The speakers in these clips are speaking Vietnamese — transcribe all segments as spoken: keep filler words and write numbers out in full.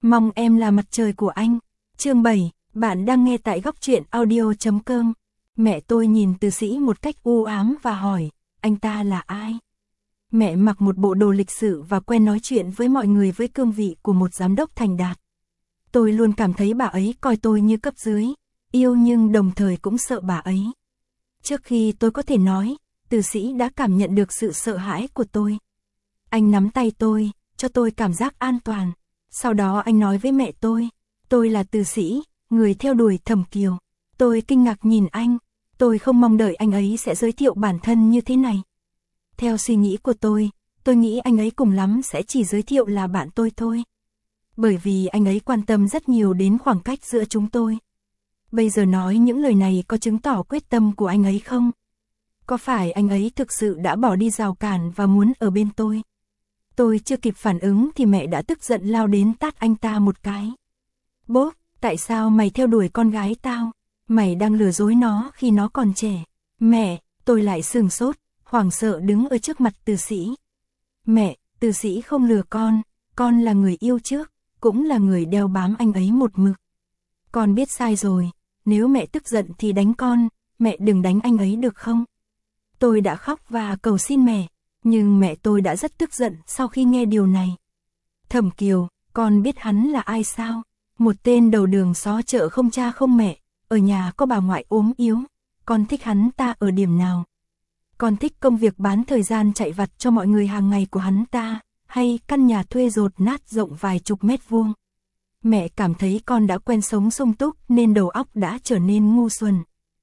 Mong em là mặt trời của anh. Chương bảy, bạn đang nghe tại góc truyện audio chấm com. Mẹ tôi nhìn Từ Sĩ một cách u ám và hỏi, anh ta là ai? Mẹ mặc một bộ đồ lịch sự và quen nói chuyện với mọi người với cương vị của một giám đốc thành đạt. Tôi luôn cảm thấy bà ấy coi tôi như cấp dưới, yêu nhưng đồng thời cũng sợ bà ấy. Trước khi tôi có thể nói, Từ Sĩ đã cảm nhận được sự sợ hãi của tôi. Anh nắm tay tôi, cho tôi cảm giác an toàn. Sau đó anh nói với mẹ tôi, tôi là Từ Sĩ, người theo đuổi Thẩm Kiều. Tôi kinh ngạc nhìn anh, tôi không mong đợi anh ấy sẽ giới thiệu bản thân như thế này. Theo suy nghĩ của tôi, tôi nghĩ anh ấy cùng lắm sẽ chỉ giới thiệu là bạn tôi thôi. Bởi vì anh ấy quan tâm rất nhiều đến khoảng cách giữa chúng tôi. Bây giờ nói những lời này có chứng tỏ quyết tâm của anh ấy không? Có phải anh ấy thực sự đã bỏ đi rào cản và muốn ở bên tôi? Tôi chưa kịp phản ứng thì mẹ đã tức giận lao đến tát anh ta một cái. Bố, tại sao mày theo đuổi con gái tao? Mày đang lừa dối nó khi nó còn trẻ. Mẹ, tôi lại sừng sốt, hoảng sợ đứng ở trước mặt Từ Sĩ. Mẹ, Từ Sĩ không lừa con, con là người yêu trước, cũng là người đeo bám anh ấy một mực. Con biết sai rồi, nếu mẹ tức giận thì đánh con, mẹ đừng đánh anh ấy được không? Tôi đã khóc và cầu xin mẹ, nhưng mẹ tôi đã rất tức giận sau khi nghe điều này. Thẩm Kiều, con biết hắn là ai sao? Một tên đầu đường xó chợ không cha không mẹ, ở nhà có bà ngoại ốm yếu. Con thích hắn ta ở điểm nào? Con thích công việc bán thời gian chạy vặt cho mọi người hàng ngày của hắn ta, hay căn nhà thuê dột nát rộng vài chục mét vuông? Mẹ cảm thấy con đã quen sống sung túc nên đầu óc đã trở nên ngu xuẩn.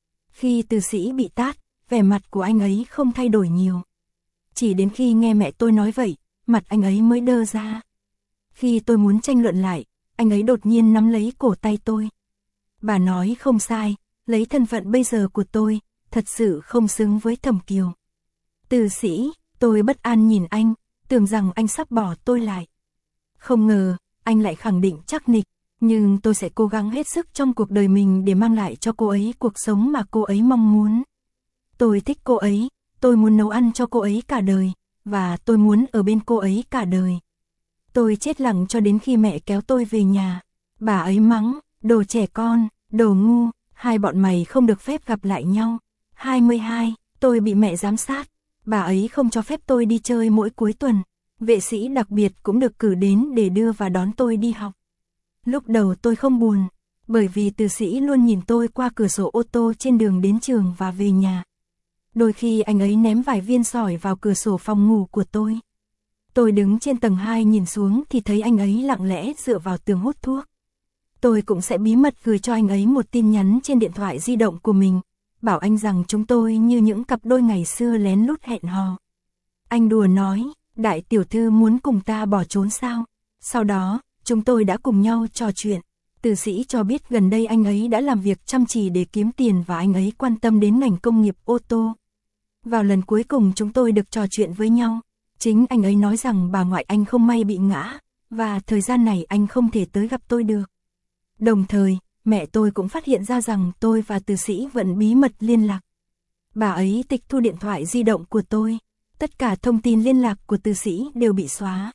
Khi Từ Sĩ bị tát, vẻ mặt của anh ấy không thay đổi nhiều. Chỉ đến khi nghe mẹ tôi nói vậy, mặt anh ấy mới đơ ra. Khi tôi muốn tranh luận lại, anh ấy đột nhiên nắm lấy cổ tay tôi. Bà nói không sai, lấy thân phận bây giờ của tôi, thật sự không xứng với Thẩm Kiều. Từ Sĩ, tôi bất an nhìn anh, tưởng rằng anh sắp bỏ tôi lại. Không ngờ, anh lại khẳng định chắc nịch, nhưng tôi sẽ cố gắng hết sức trong cuộc đời mình để mang lại cho cô ấy cuộc sống mà cô ấy mong muốn. Tôi thích cô ấy, tôi muốn nấu ăn cho cô ấy cả đời, và tôi muốn ở bên cô ấy cả đời. Tôi chết lặng cho đến khi mẹ kéo tôi về nhà. Bà ấy mắng, đồ trẻ con, đồ ngu, hai bọn mày không được phép gặp lại nhau. hai mươi hai, tôi bị mẹ giám sát. Bà ấy không cho phép tôi đi chơi mỗi cuối tuần. Vệ sĩ đặc biệt cũng được cử đến để đưa và đón tôi đi học. Lúc đầu tôi không buồn, bởi vì Từ Sĩ luôn nhìn tôi qua cửa sổ ô tô trên đường đến trường và về nhà. Đôi khi anh ấy ném vài viên sỏi vào cửa sổ phòng ngủ của tôi. Tôi đứng trên tầng hai nhìn xuống thì thấy anh ấy lặng lẽ dựa vào tường hút thuốc. Tôi cũng sẽ bí mật gửi cho anh ấy một tin nhắn trên điện thoại di động của mình, bảo anh rằng chúng tôi như những cặp đôi ngày xưa lén lút hẹn hò. Anh đùa nói, đại tiểu thư muốn cùng ta bỏ trốn sao? Sau đó, chúng tôi đã cùng nhau trò chuyện. Từ Sĩ cho biết gần đây anh ấy đã làm việc chăm chỉ để kiếm tiền và anh ấy quan tâm đến ngành công nghiệp ô tô. Vào lần cuối cùng chúng tôi được trò chuyện với nhau, chính anh ấy nói rằng bà ngoại anh không may bị ngã, và thời gian này anh không thể tới gặp tôi được. Đồng thời, mẹ tôi cũng phát hiện ra rằng tôi và Từ Sĩ vẫn bí mật liên lạc. Bà ấy tịch thu điện thoại di động của tôi, tất cả thông tin liên lạc của Từ Sĩ đều bị xóa.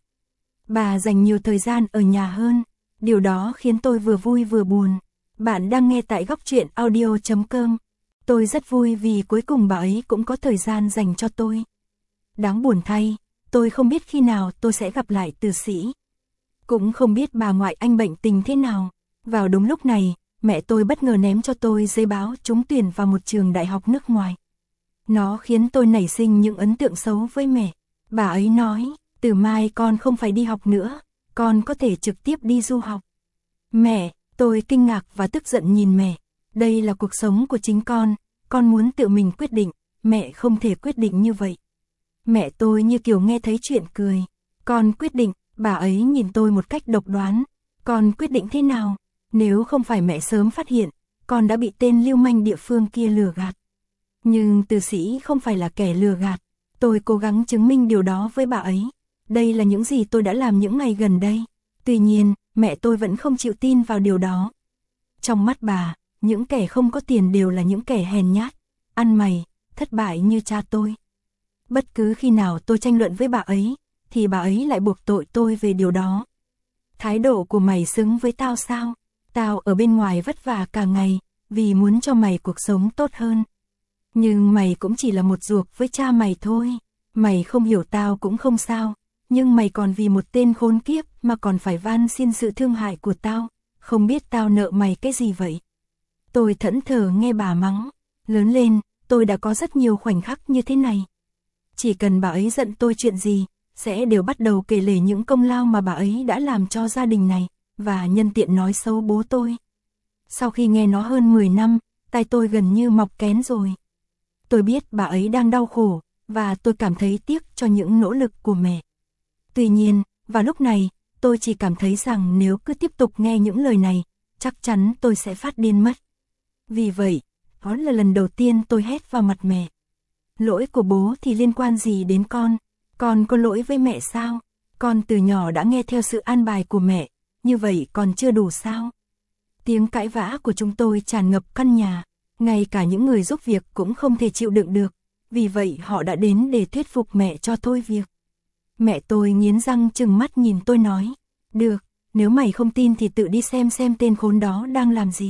Bà dành nhiều thời gian ở nhà hơn, điều đó khiến tôi vừa vui vừa buồn. Bạn đang nghe tại góc truyện audio chấm com. Tôi rất vui vì cuối cùng bà ấy cũng có thời gian dành cho tôi. Đáng buồn thay, tôi không biết khi nào tôi sẽ gặp lại Từ Sĩ. Cũng không biết bà ngoại anh bệnh tình thế nào. Vào đúng lúc này, mẹ tôi bất ngờ ném cho tôi giấy báo trúng tuyển vào một trường đại học nước ngoài. Nó khiến tôi nảy sinh những ấn tượng xấu với mẹ. Bà ấy nói, từ mai con không phải đi học nữa, con có thể trực tiếp đi du học. Mẹ, tôi kinh ngạc và tức giận nhìn mẹ. Đây là cuộc sống của chính con, con muốn tự mình quyết định, mẹ không thể quyết định như vậy. Mẹ tôi như kiểu nghe thấy chuyện cười. Con quyết định, bà ấy nhìn tôi một cách độc đoán. Con quyết định thế nào? Nếu không phải mẹ sớm phát hiện, con đã bị tên lưu manh địa phương kia lừa gạt. Nhưng Từ Sĩ không phải là kẻ lừa gạt. Tôi cố gắng chứng minh điều đó với bà ấy. Đây là những gì tôi đã làm những ngày gần đây. Tuy nhiên, mẹ tôi vẫn không chịu tin vào điều đó. Trong mắt bà, những kẻ không có tiền đều là những kẻ hèn nhát, ăn mày, thất bại như cha tôi. Bất cứ khi nào tôi tranh luận với bà ấy, thì bà ấy lại buộc tội tôi về điều đó. Thái độ của mày xứng với tao sao? Tao ở bên ngoài vất vả cả ngày, vì muốn cho mày cuộc sống tốt hơn. Nhưng mày cũng chỉ là một ruột với cha mày thôi. Mày không hiểu tao cũng không sao, nhưng mày còn vì một tên khốn kiếp mà còn phải van xin sự thương hại của tao. Không biết tao nợ mày cái gì vậy? Tôi thẫn thờ nghe bà mắng. Lớn lên, tôi đã có rất nhiều khoảnh khắc như thế này. Chỉ cần bà ấy giận tôi chuyện gì, sẽ đều bắt đầu kể lể những công lao mà bà ấy đã làm cho gia đình này, và nhân tiện nói xấu bố tôi. Sau khi nghe nó hơn mười năm, tai tôi gần như mọc kén rồi. Tôi biết bà ấy đang đau khổ, và tôi cảm thấy tiếc cho những nỗ lực của mẹ. Tuy nhiên, vào lúc này, tôi chỉ cảm thấy rằng nếu cứ tiếp tục nghe những lời này, chắc chắn tôi sẽ phát điên mất. Vì vậy, đó là lần đầu tiên tôi hét vào mặt mẹ. Lỗi của bố thì liên quan gì đến con? Con có lỗi với mẹ sao? Con từ nhỏ đã nghe theo sự an bài của mẹ, như vậy còn chưa đủ sao? Tiếng cãi vã của chúng tôi tràn ngập căn nhà, ngay cả những người giúp việc cũng không thể chịu đựng được, vì vậy họ đã đến để thuyết phục mẹ cho thôi việc. Mẹ tôi nghiến răng trừng mắt nhìn tôi nói, được, nếu mày không tin thì tự đi xem xem tên khốn đó đang làm gì.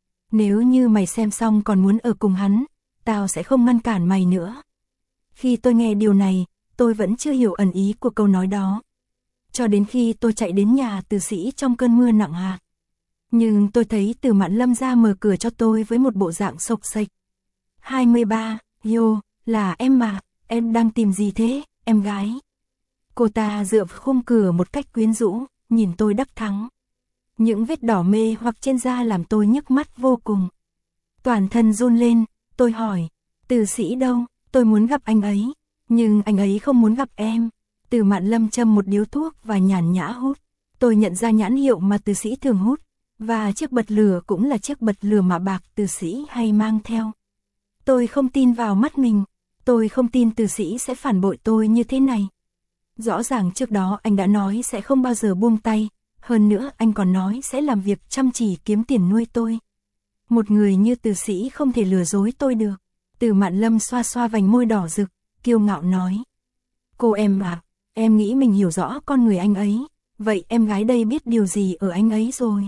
Nếu như mày xem xong còn muốn ở cùng hắn, tao sẽ không ngăn cản mày nữa. Khi tôi nghe điều này, tôi vẫn chưa hiểu ẩn ý của câu nói đó. Cho đến khi tôi chạy đến nhà Từ Sĩ trong cơn mưa nặng hạt. Nhưng tôi thấy Từ Mạn Lâm ra mở cửa cho tôi với một bộ dạng xộc xệch. hai mươi ba, yo, là em mà, em đang tìm gì thế, em gái? Cô ta dựa vào khung cửa một cách quyến rũ, nhìn tôi đắc thắng. Những vết đỏ mê hoặc trên da làm tôi nhức mắt vô cùng. Toàn thân run lên, tôi hỏi, Từ Sĩ đâu, tôi muốn gặp anh ấy, nhưng anh ấy không muốn gặp em. Từ Mạn Lâm châm một điếu thuốc và nhàn nhã hút. Tôi nhận ra nhãn hiệu mà Từ Sĩ thường hút, và chiếc bật lửa cũng là chiếc bật lửa mà bạc Từ Sĩ hay mang theo. Tôi không tin vào mắt mình, tôi không tin Từ Sĩ sẽ phản bội tôi như thế này. Rõ ràng trước đó anh đã nói sẽ không bao giờ buông tay, hơn nữa anh còn nói sẽ làm việc chăm chỉ kiếm tiền nuôi tôi. Một người như Từ Sĩ không thể lừa dối tôi được. Từ Mạn Lâm xoa xoa vành môi đỏ rực, kiêu ngạo nói. Cô em à, em nghĩ mình hiểu rõ con người anh ấy, vậy em gái đây biết điều gì ở anh ấy rồi?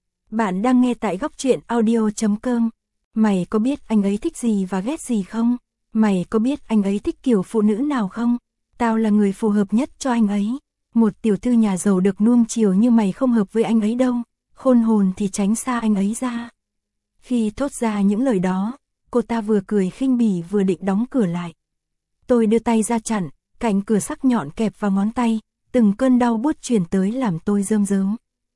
Bạn đang nghe tại góc truyện audio chấm com. Mày có biết anh ấy thích gì và ghét gì không? Mày có biết anh ấy thích kiểu phụ nữ nào không? Tao là người phù hợp nhất cho anh ấy. Một tiểu thư nhà giàu được nuông chiều như mày không hợp với anh ấy đâu. Khôn hồn thì tránh xa anh ấy ra. Khi thốt ra những lời đó, cô ta vừa cười khinh bỉ vừa định đóng cửa lại. Tôi đưa tay ra chặn, cạnh cửa sắc nhọn kẹp vào ngón tay, từng cơn đau buốt truyền tới làm tôi rơm rớm.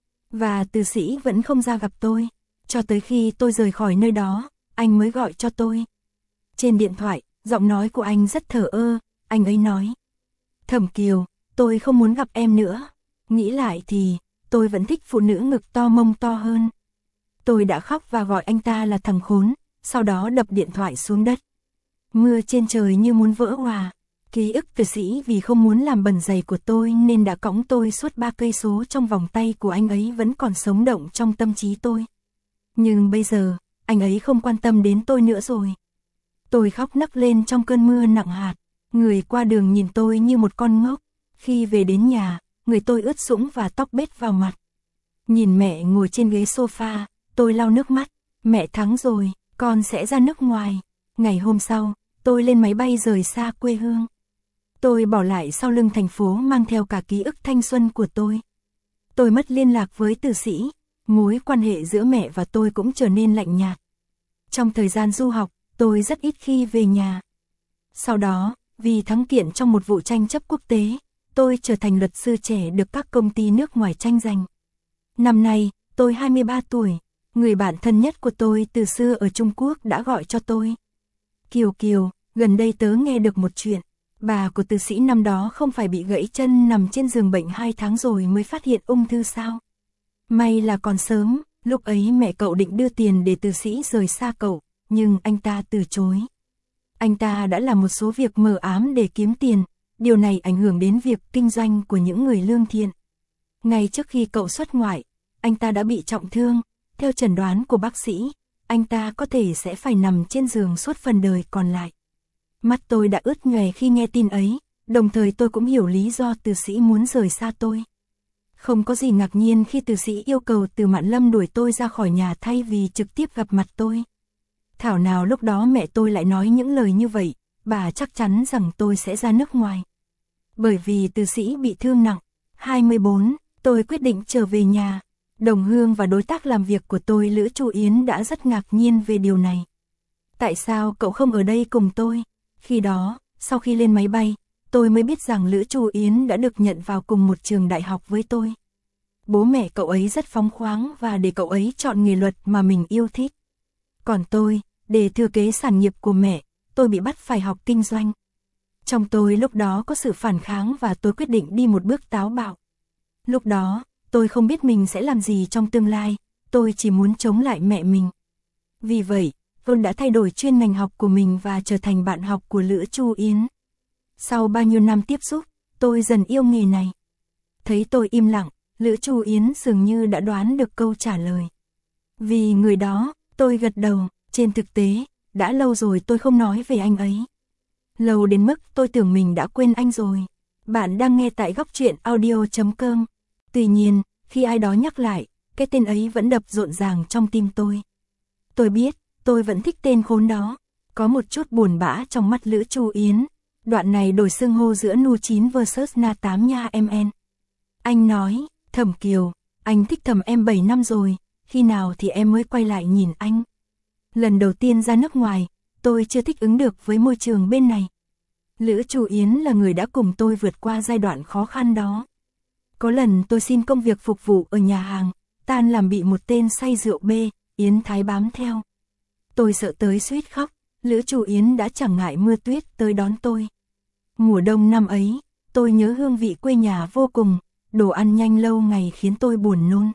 Và Từ Sĩ vẫn không ra gặp tôi, cho tới khi tôi rời khỏi nơi đó, anh mới gọi cho tôi. Trên điện thoại, giọng nói của anh rất thờ ơ, anh ấy nói. Thẩm Kiều, tôi không muốn gặp em nữa. Nghĩ lại thì, tôi vẫn thích phụ nữ ngực to mông to hơn. Tôi đã khóc và gọi anh ta là thằng khốn, sau đó đập điện thoại xuống đất. Mưa trên trời như muốn vỡ hòa. Ký ức Từ Sĩ vì không muốn làm bẩn giày của tôi nên đã cõng tôi suốt ba cây số trong vòng tay của anh ấy vẫn còn sống động trong tâm trí tôi. Nhưng bây giờ, anh ấy không quan tâm đến tôi nữa rồi. Tôi khóc nấc lên trong cơn mưa nặng hạt. Người qua đường nhìn tôi như một con ngốc. Khi về đến nhà, người tôi ướt sũng và tóc bết vào mặt. Nhìn mẹ ngồi trên ghế sofa, tôi lau nước mắt. Mẹ thắng rồi, con sẽ ra nước ngoài. Ngày hôm sau, tôi lên máy bay rời xa quê hương. Tôi bỏ lại sau lưng thành phố mang theo cả ký ức thanh xuân của tôi. Tôi mất liên lạc với Từ Sĩ. Mối quan hệ giữa mẹ và tôi cũng trở nên lạnh nhạt. Trong thời gian du học, tôi rất ít khi về nhà. Sau đó, vì thắng kiện trong một vụ tranh chấp quốc tế, tôi trở thành luật sư trẻ được các công ty nước ngoài tranh giành. Năm nay, tôi hai mươi ba tuổi. Người bạn thân nhất của tôi từ xưa ở Trung Quốc đã gọi cho tôi. Kiều Kiều, gần đây tớ nghe được một chuyện. Bà của Từ Sĩ năm đó không phải bị gãy chân nằm trên giường bệnh hai tháng rồi mới phát hiện ung thư sao? May là còn sớm, lúc ấy mẹ cậu định đưa tiền để Từ Sĩ rời xa cậu, nhưng anh ta từ chối. Anh ta đã làm một số việc mờ ám để kiếm tiền, điều này ảnh hưởng đến việc kinh doanh của những người lương thiện. Ngay trước khi cậu xuất ngoại, anh ta đã bị trọng thương, theo chẩn đoán của bác sĩ, anh ta có thể sẽ phải nằm trên giường suốt phần đời còn lại. Mắt tôi đã ướt nhòe khi nghe tin ấy, đồng thời tôi cũng hiểu lý do Từ Sĩ muốn rời xa tôi. Không có gì ngạc nhiên khi từ sĩ yêu cầu Từ Mạn Lâm đuổi tôi ra khỏi nhà thay vì trực tiếp gặp mặt tôi. Thảo nào lúc đó mẹ tôi lại nói những lời như vậy, bà chắc chắn rằng tôi sẽ ra nước ngoài. Bởi vì Từ sĩ bị thương nặng. hai mươi bốn, tôi quyết định trở về nhà. Đồng hương và đối tác làm việc của tôi Lữ Chu Yến đã rất ngạc nhiên về điều này. Tại sao cậu không ở đây cùng tôi? Khi đó, sau khi lên máy bay, tôi mới biết rằng Lữ Chu Yến đã được nhận vào cùng một trường đại học với tôi. Bố mẹ cậu ấy rất phóng khoáng và để cậu ấy chọn nghề luật mà mình yêu thích. Còn tôi, để thừa kế sản nghiệp của mẹ, tôi bị bắt phải học kinh doanh. Trong tôi lúc đó có sự phản kháng và tôi quyết định đi một bước táo bạo. Lúc đó, tôi không biết mình sẽ làm gì trong tương lai, tôi chỉ muốn chống lại mẹ mình. Vì vậy, tôi đã thay đổi chuyên ngành học của mình và trở thành bạn học của Lữ Chu Yến. Sau bao nhiêu năm tiếp xúc, tôi dần yêu nghề này. Thấy tôi im lặng, Lữ Chu Yến dường như đã đoán được câu trả lời. Vì người đó, tôi gật đầu, trên thực tế, đã lâu rồi tôi không nói về anh ấy. Lâu đến mức tôi tưởng mình đã quên anh rồi. Bạn đang nghe tại góc truyện audio chấm com. Tuy nhiên, khi ai đó nhắc lại, cái tên ấy vẫn đập rộn ràng trong tim tôi. Tôi biết, tôi vẫn thích tên khốn đó. Có một chút buồn bã trong mắt Lữ Chu Yến. Đoạn này đổi xưng hô giữa Nu chín versus Na tám nha em en. Anh nói, Thẩm Kiều, anh thích Thẩm em bảy năm rồi, khi nào thì em mới quay lại nhìn anh. Lần đầu tiên ra nước ngoài, tôi chưa thích ứng được với môi trường bên này. Lữ Chu Yến là người đã cùng tôi vượt qua giai đoạn khó khăn đó. Có lần tôi xin công việc phục vụ ở nhà hàng, tan làm bị một tên say rượu bê, Yến Thái bám theo. Tôi sợ tới suýt khóc, Lữ Chu Yến đã chẳng ngại mưa tuyết tới đón tôi. Mùa đông năm ấy, tôi nhớ hương vị quê nhà vô cùng, đồ ăn nhanh lâu ngày khiến tôi buồn nôn.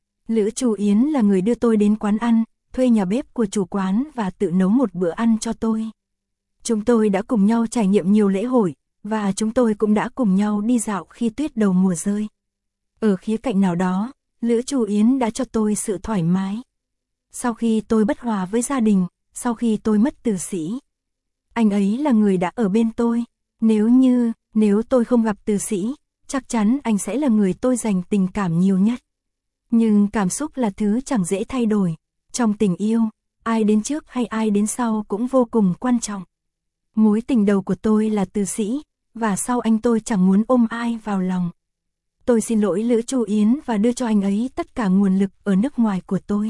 Lữ Chu Yến là người đưa tôi đến quán ăn, thuê nhà bếp của chủ quán và tự nấu một bữa ăn cho tôi. Chúng tôi đã cùng nhau trải nghiệm nhiều lễ hội, và chúng tôi cũng đã cùng nhau đi dạo khi tuyết đầu mùa rơi. Ở khía cạnh nào đó, Lữ Chu Yến đã cho tôi sự thoải mái. Sau khi tôi bất hòa với gia đình, sau khi tôi mất Từ Sĩ, anh ấy là người đã ở bên tôi. Nếu như, nếu tôi không gặp Từ Sĩ, chắc chắn anh sẽ là người tôi dành tình cảm nhiều nhất. Nhưng cảm xúc là thứ chẳng dễ thay đổi. Trong tình yêu, ai đến trước hay ai đến sau cũng vô cùng quan trọng. Mối tình đầu của tôi là Từ Sĩ, và sau anh tôi chẳng muốn ôm ai vào lòng. Tôi xin lỗi Lữ Chu Yến và đưa cho anh ấy tất cả nguồn lực ở nước ngoài của tôi.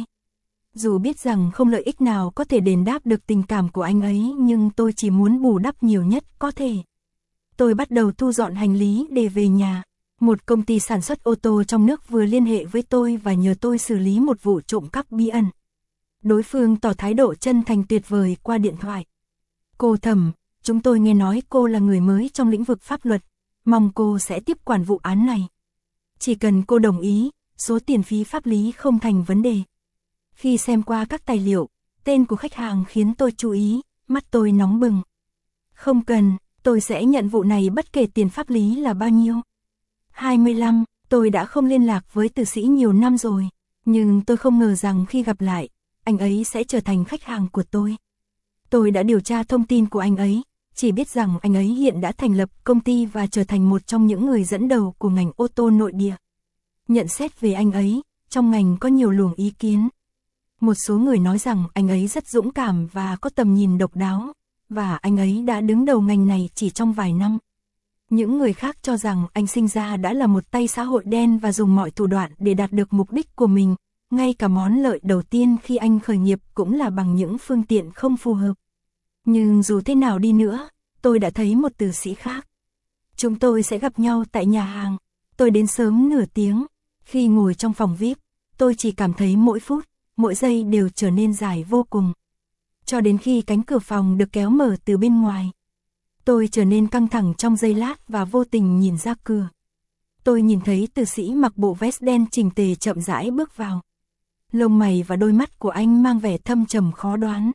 Dù biết rằng không lợi ích nào có thể đền đáp được tình cảm của anh ấy, nhưng tôi chỉ muốn bù đắp nhiều nhất có thể. Tôi bắt đầu thu dọn hành lý để về nhà. Một công ty sản xuất ô tô trong nước vừa liên hệ với tôi và nhờ tôi xử lý một vụ trộm cắp bí ẩn. Đối phương tỏ thái độ chân thành tuyệt vời qua điện thoại. Cô Thẩm, chúng tôi nghe nói cô là người mới trong lĩnh vực pháp luật, mong cô sẽ tiếp quản vụ án này. Chỉ cần cô đồng ý, số tiền phí pháp lý không thành vấn đề. Khi xem qua các tài liệu, tên của khách hàng khiến tôi chú ý, mắt tôi nóng bừng. Không cần, tôi sẽ nhận vụ này bất kể tiền pháp lý là bao nhiêu. hai mươi lăm, tôi đã không liên lạc với Từ Sĩ nhiều năm rồi, nhưng tôi không ngờ rằng khi gặp lại, anh ấy sẽ trở thành khách hàng của tôi. Tôi đã điều tra thông tin của anh ấy, chỉ biết rằng anh ấy hiện đã thành lập công ty và trở thành một trong những người dẫn đầu của ngành ô tô nội địa. Nhận xét về anh ấy, trong ngành có nhiều luồng ý kiến. Một số người nói rằng anh ấy rất dũng cảm và có tầm nhìn độc đáo, và anh ấy đã đứng đầu ngành này chỉ trong vài năm. Những người khác cho rằng anh sinh ra đã là một tay xã hội đen và dùng mọi thủ đoạn để đạt được mục đích của mình, ngay cả món lợi đầu tiên khi anh khởi nghiệp cũng là bằng những phương tiện không phù hợp. Nhưng dù thế nào đi nữa, tôi đã thấy một Từ Sĩ khác. Chúng tôi sẽ gặp nhau tại nhà hàng. Tôi đến sớm nửa tiếng. Khi ngồi trong phòng vi ai pi, tôi chỉ cảm thấy mỗi phút, mỗi giây đều trở nên dài vô cùng. Cho đến khi cánh cửa phòng được kéo mở từ bên ngoài. Tôi trở nên căng thẳng trong giây lát và vô tình nhìn ra cửa. Tôi nhìn thấy Từ Sĩ mặc bộ vest đen chỉnh tề chậm rãi bước vào. Lông mày và đôi mắt của anh mang vẻ thâm trầm khó đoán.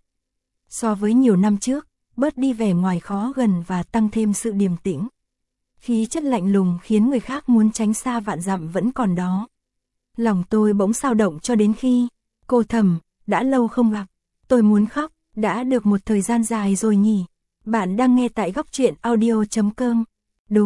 So với nhiều năm trước, bớt đi vẻ ngoài khó gần và tăng thêm sự điềm tĩnh. Khí chất lạnh lùng khiến người khác muốn tránh xa vạn dặm vẫn còn đó. Lòng tôi bỗng xao động cho đến khi, cô Thẩm, đã lâu không gặp. Tôi muốn khóc, đã được một thời gian dài rồi nhỉ. Bạn đang nghe tại góc truyện audio chấm com. Đúng,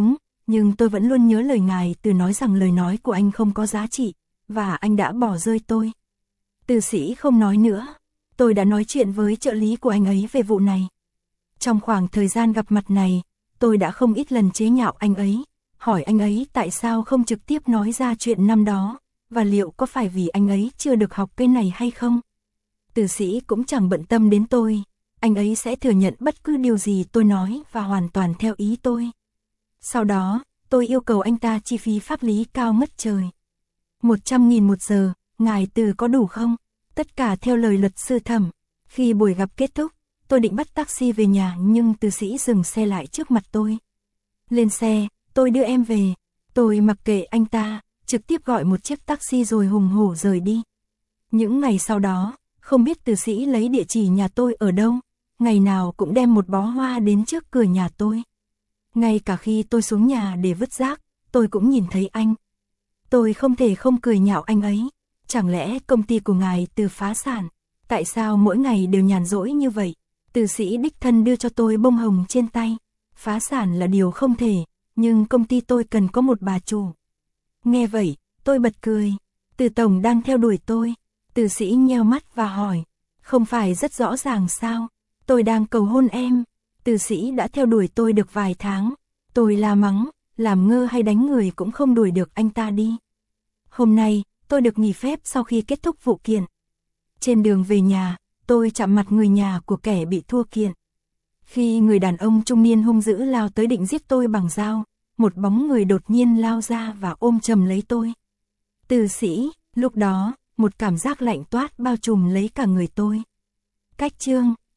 nhưng tôi vẫn luôn nhớ lời ngài Từ nói rằng lời nói của anh không có giá trị, và anh đã bỏ rơi tôi. Từ sĩ không nói nữa. Tôi đã nói chuyện với trợ lý của anh ấy về vụ này. Trong khoảng thời gian gặp mặt này, tôi đã không ít lần chế nhạo anh ấy, hỏi anh ấy tại sao không trực tiếp nói ra chuyện năm đó, và liệu có phải vì anh ấy chưa được học cái này hay không. Từ sĩ cũng chẳng bận tâm đến tôi, anh ấy sẽ thừa nhận bất cứ điều gì tôi nói và hoàn toàn theo ý tôi. Sau đó, tôi yêu cầu anh ta chi phí pháp lý cao ngất trời. một trăm nghìn một giờ, ngài Từ có đủ không? Tất cả theo lời luật sư Thẩm. Khi buổi gặp kết thúc, tôi định bắt taxi về nhà nhưng Từ sĩ dừng xe lại trước mặt tôi. Lên xe, tôi đưa em về. Tôi mặc kệ anh ta, trực tiếp gọi một chiếc taxi rồi hùng hổ rời đi. Những ngày sau đó, không biết Từ sĩ lấy địa chỉ nhà tôi ở đâu, ngày nào cũng đem một bó hoa đến trước cửa nhà tôi. Ngay cả khi tôi xuống nhà để vứt rác, tôi cũng nhìn thấy anh. Tôi không thể không cười nhạo anh ấy. Chẳng lẽ công ty của ngài Từ phá sản? Tại sao mỗi ngày đều nhàn rỗi như vậy? Từ sĩ đích thân đưa cho tôi bông hồng trên tay. Phá sản là điều không thể, nhưng công ty tôi cần có một bà chủ. Nghe vậy, tôi bật cười. Từ tổng đang theo đuổi tôi. Từ sĩ nheo mắt và hỏi. Không phải rất rõ ràng sao? Tôi đang cầu hôn em. Từ sĩ đã theo đuổi tôi được vài tháng. Tôi la mắng, làm ngơ hay đánh người cũng không đuổi được anh ta đi. Hôm nay, tôi được nghỉ phép sau khi kết thúc vụ kiện. Trên đường về nhà, tôi chạm mặt người nhà của kẻ bị thua kiện. Khi người đàn ông trung niên hung dữ lao tới định giết tôi bằng dao, một bóng người đột nhiên lao ra và ôm chầm lấy tôi. Từ sĩ, lúc đó, một cảm giác lạnh toát bao trùm lấy cả người tôi. Cách chương